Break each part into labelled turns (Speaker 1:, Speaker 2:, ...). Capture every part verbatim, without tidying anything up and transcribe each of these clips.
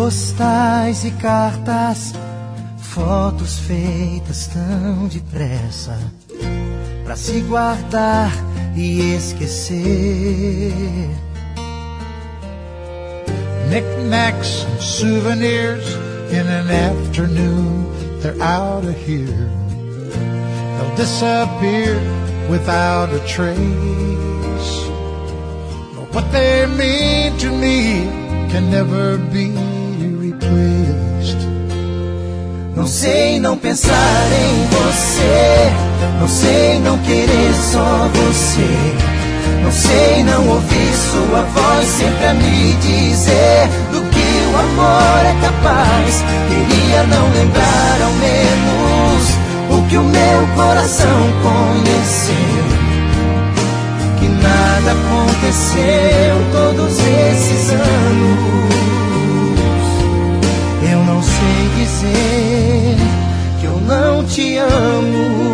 Speaker 1: Postais e cartas, fotos feitas tão depressa, pra se guardar e esquecer.
Speaker 2: Knickknacks and souvenirs, in an afternoon they're out of here. They'll disappear without a trace. But what they mean to me can never be replaced.
Speaker 1: Não sei não pensar em você, não sei não querer só você, não sei não ouvir sua voz sempre a me dizer do que o amor é capaz. Queria não lembrar ao menos o que o meu coração conheceu, que nada aconteceu todos esses anos. Eu não sei dizer que eu não te amo.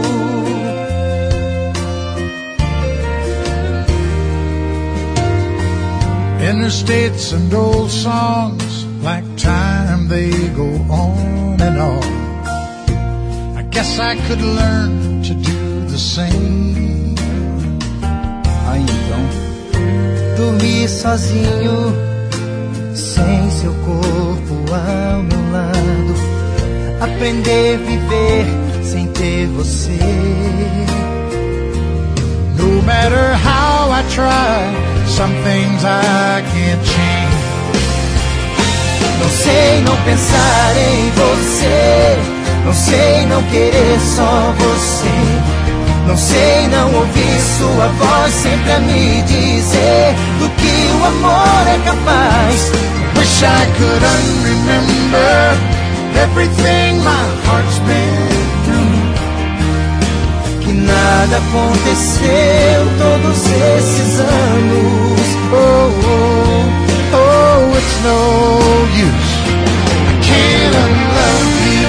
Speaker 2: Interstates and old songs, like time they go on and on. I guess I could learn to do the same.
Speaker 1: Aí então, dormir sozinho, sem seu corpo ao meu lado, aprender a viver sem ter você.
Speaker 2: No matter how I try, some things I can't change.
Speaker 1: Não sei não pensar em você, não sei não querer só você, não sei não ouvir sua voz sempre a me dizer do que o amor é capaz.
Speaker 2: Wish I could unremember everything my heart's been through.
Speaker 1: Que nada aconteceu todos esses anos.
Speaker 2: Oh, oh, oh, it's no use, I can't unlove you.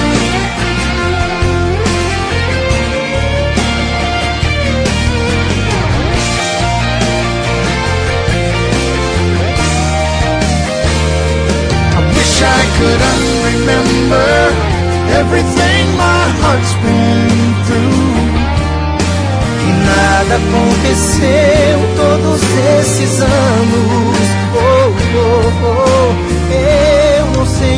Speaker 2: I wish I could unremember everything my heart's been through.
Speaker 1: Que nada aconteceu todos esses anos. Oh, oh, oh, eu não sei